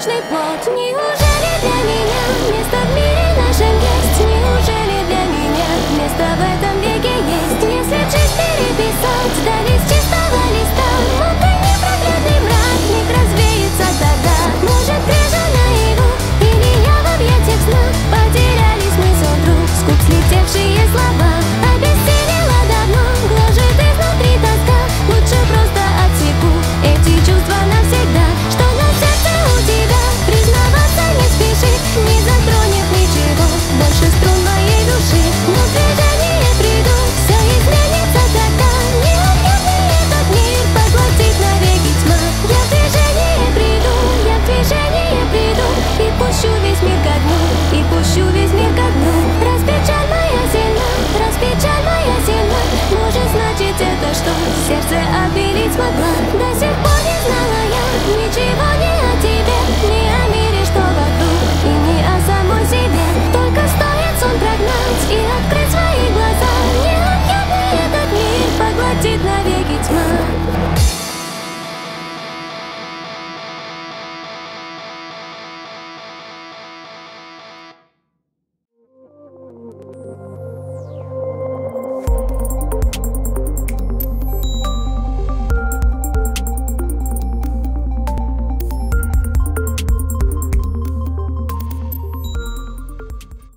вечный плод. Неужели для меня место в мире нашем есть? Неужели для меня место в этом веке есть? Если жизнь переписать, дали с чистого листа, будто не проклятый мрак миг развеется тогда. Может, грежа наяву, или я в объятиях сна, потеряли смысл вдруг, скуп слетевшие слова. Обессилила давно, гложет изнутри тоска. Лучше просто отсеку эти чувства навсегда. Что на сердце у тебя, признаваться не спеши, не затронет ничего больше струн моей души. Но в движение приду, все изменится тогда. Неотъемный этот мир поглотит навеки тьма. Я в движение приду, я в движение приду, и пущу весь мир ко дну, и пущу весь мир ко дну. Раз печаль моя сильна, раз печаль моя сильна, может, значит это, что сердце обелить смогла. До сих пор не знала